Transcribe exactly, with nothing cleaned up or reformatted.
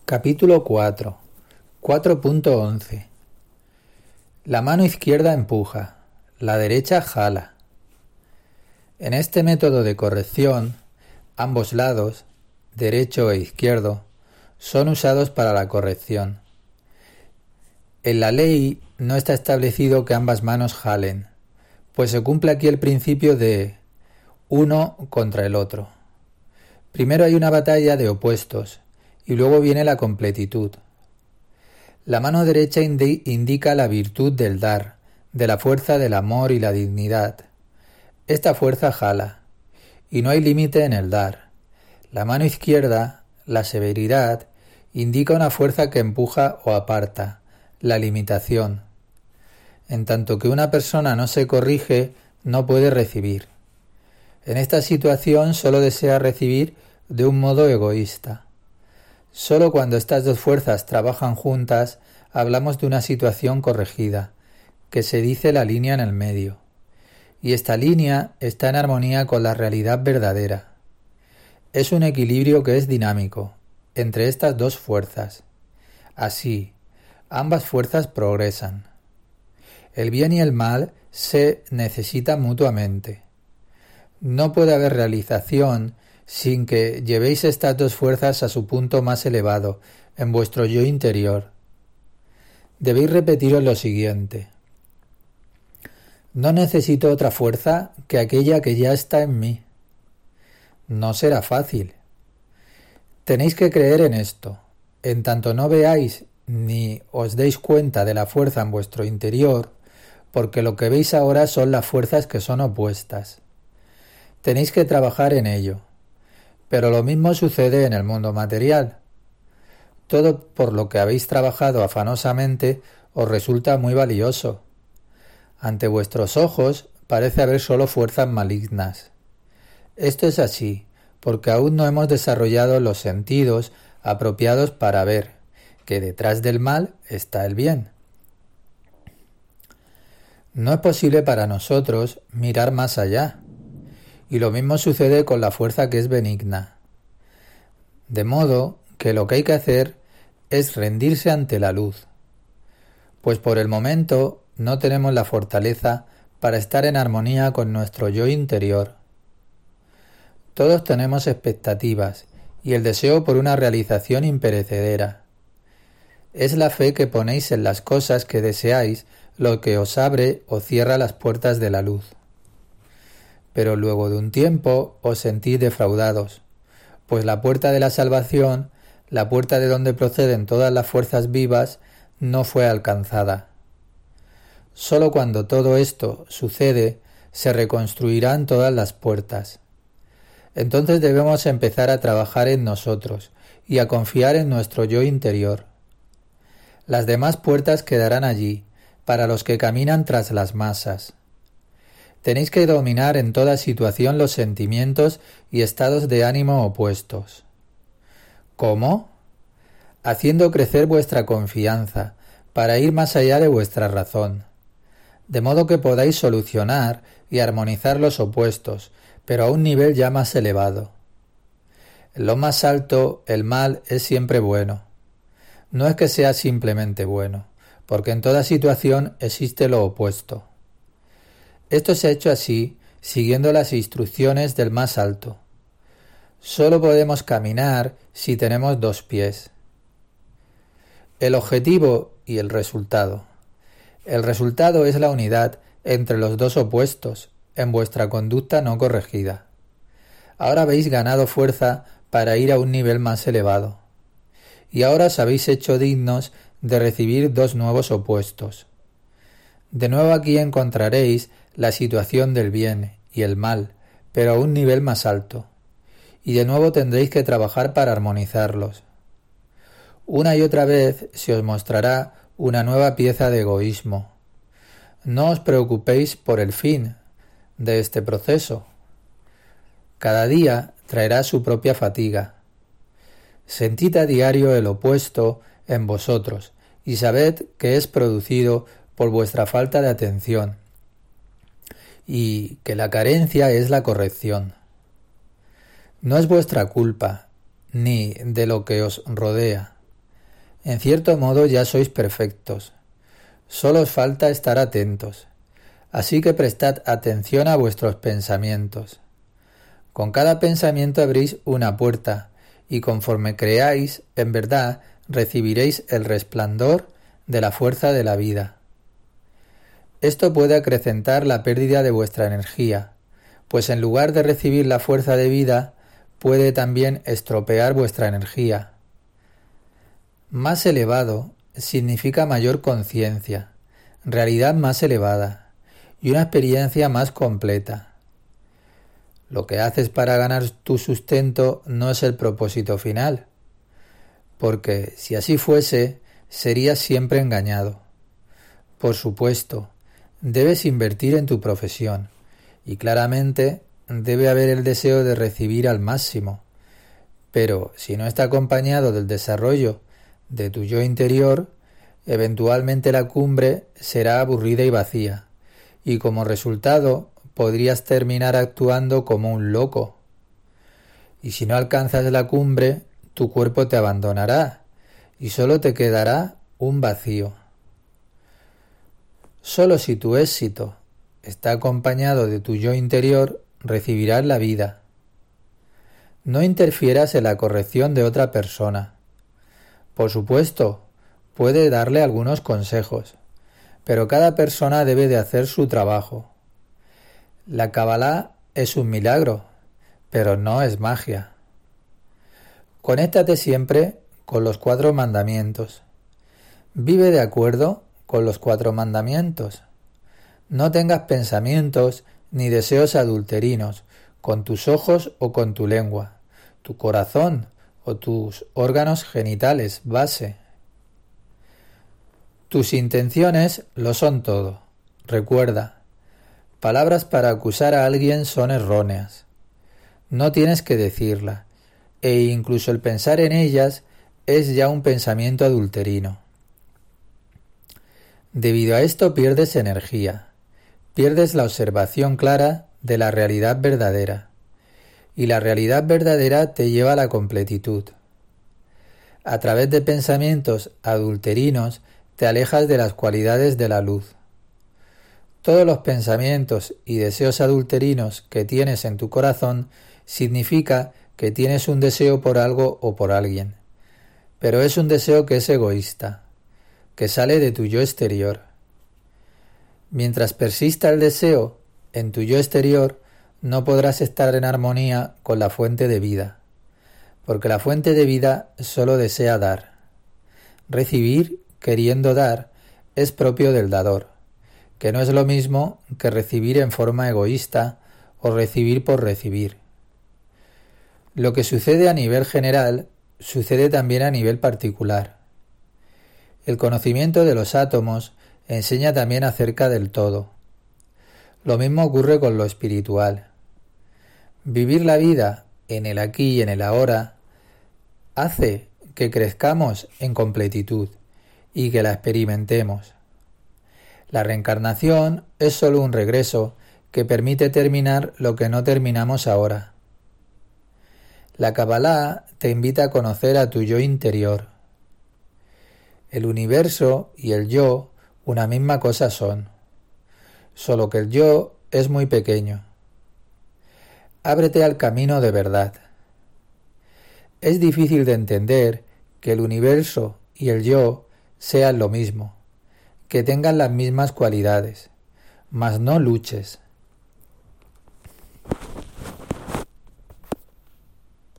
Capítulo cuatro. cuatro punto once. La mano izquierda empuja, la derecha jala. En este método de corrección, ambos lados, derecho e izquierdo, son usados para la corrección. En la ley no está establecido que ambas manos jalen, pues se cumple aquí el principio de uno contra el otro. Primero hay una batalla de opuestos, y luego viene la completitud. La mano derecha indi- indica la virtud del dar, de la fuerza del amor y la dignidad. Esta fuerza jala, y no hay límite en el dar. La mano izquierda, la severidad, indica una fuerza que empuja o aparta, la limitación. En tanto que una persona no se corrige, no puede recibir. En esta situación solo desea recibir de un modo egoísta. Solo cuando estas dos fuerzas trabajan juntas, hablamos de una situación corregida, que se dice la línea en el medio. Y esta línea está en armonía con la realidad verdadera. Es un equilibrio que es dinámico, entre estas dos fuerzas. Así, ambas fuerzas progresan. El bien y el mal se necesitan mutuamente. No puede haber realización sin que llevéis estas dos fuerzas a su punto más elevado, en vuestro yo interior. Debéis repetiros lo siguiente: no necesito otra fuerza que aquella que ya está en mí. No será fácil. Tenéis que creer en esto. En tanto no veáis ni os deis cuenta de la fuerza en vuestro interior, porque lo que veis ahora son las fuerzas que son opuestas. Tenéis que trabajar en ello. Pero lo mismo sucede en el mundo material. Todo por lo que habéis trabajado afanosamente os resulta muy valioso. Ante vuestros ojos parece haber solo fuerzas malignas. Esto es así, porque aún no hemos desarrollado los sentidos apropiados para ver que detrás del mal está el bien. No es posible para nosotros mirar más allá. Y lo mismo sucede con la fuerza que es benigna. De modo que lo que hay que hacer es rendirse ante la luz, pues por el momento no tenemos la fortaleza para estar en armonía con nuestro yo interior. Todos tenemos expectativas y el deseo por una realización imperecedera. Es la fe que ponéis en las cosas que deseáis lo que os abre o cierra las puertas de la luz. Pero luego de un tiempo os sentís defraudados, pues la puerta de la salvación, la puerta de donde proceden todas las fuerzas vivas, no fue alcanzada. Solo cuando todo esto sucede, se reconstruirán todas las puertas. Entonces debemos empezar a trabajar en nosotros y a confiar en nuestro yo interior. Las demás puertas quedarán allí, para los que caminan tras las masas. Tenéis que dominar en toda situación los sentimientos y estados de ánimo opuestos. ¿Cómo? Haciendo crecer vuestra confianza, para ir más allá de vuestra razón, de modo que podáis solucionar y armonizar los opuestos, pero a un nivel ya más elevado. En lo más alto, el mal es siempre bueno. No es que sea simplemente bueno, porque en toda situación existe lo opuesto. Esto se ha hecho así, siguiendo las instrucciones del más alto. Solo podemos caminar si tenemos dos pies. El objetivo y el resultado. El resultado es la unidad entre los dos opuestos en vuestra conducta no corregida. Ahora habéis ganado fuerza para ir a un nivel más elevado. Y ahora os habéis hecho dignos de recibir dos nuevos opuestos. De nuevo aquí encontraréis la situación del bien y el mal, pero a un nivel más alto. Y de nuevo tendréis que trabajar para armonizarlos. Una y otra vez se os mostrará una nueva pieza de egoísmo. No os preocupéis por el fin de este proceso. Cada día traerá su propia fatiga. Sentid a diario el opuesto en vosotros y sabed que es producido por vuestra falta de atención y que la carencia es la corrección. No es vuestra culpa, ni de lo que os rodea. En cierto modo ya sois perfectos. Solo os falta estar atentos. Así que prestad atención a vuestros pensamientos. Con cada pensamiento abrís una puerta, y conforme creáis, en verdad, recibiréis el resplandor de la fuerza de la vida. Esto puede acrecentar la pérdida de vuestra energía, pues en lugar de recibir la fuerza de vida, puede también estropear vuestra energía. Más elevado significa mayor conciencia, realidad más elevada y una experiencia más completa. Lo que haces para ganar tu sustento no es el propósito final, porque si así fuese, serías siempre engañado. Por supuesto, debes invertir en tu profesión, y claramente debe haber el deseo de recibir al máximo, pero si no está acompañado del desarrollo de tu yo interior, eventualmente la cumbre será aburrida y vacía, y como resultado podrías terminar actuando como un loco. Y si no alcanzas la cumbre, tu cuerpo te abandonará, y solo te quedará un vacío. Solo si tu éxito está acompañado de tu yo interior, recibirás la vida. No interfieras en la corrección de otra persona. Por supuesto, puede darle algunos consejos, pero cada persona debe de hacer su trabajo. La Kabbalah es un milagro, pero no es magia. Conéctate siempre con los cuatro mandamientos. Vive de acuerdo con los cuatro mandamientos. No tengas pensamientos ni deseos adulterinos con tus ojos o con tu lengua, tu corazón o tus órganos genitales base. Tus intenciones lo son todo. Recuerda, palabras para acusar a alguien son erróneas. No tienes que decirla, e incluso el pensar en ellas es ya un pensamiento adulterino. Debido a esto pierdes energía, pierdes la observación clara de la realidad verdadera, y la realidad verdadera te lleva a la completitud. A través de pensamientos adulterinos te alejas de las cualidades de la luz. Todos los pensamientos y deseos adulterinos que tienes en tu corazón significa que tienes un deseo por algo o por alguien, pero es un deseo que es egoísta, que sale de tu yo exterior. Mientras persista el deseo en tu yo exterior, no podrás estar en armonía con la fuente de vida, porque la fuente de vida solo desea dar. Recibir, queriendo dar, es propio del dador, que no es lo mismo que recibir en forma egoísta o recibir por recibir. Lo que sucede a nivel general sucede también a nivel particular. El conocimiento de los átomos enseña también acerca del todo. Lo mismo ocurre con lo espiritual. Vivir la vida en el aquí y en el ahora hace que crezcamos en completitud y que la experimentemos. La reencarnación es solo un regreso que permite terminar lo que no terminamos ahora. La Kabbalah te invita a conocer a tu yo interior. El universo y el yo una misma cosa son, solo que el yo es muy pequeño. Ábrete al camino de verdad. Es difícil de entender que el universo y el yo sean lo mismo, que tengan las mismas cualidades, mas no luches.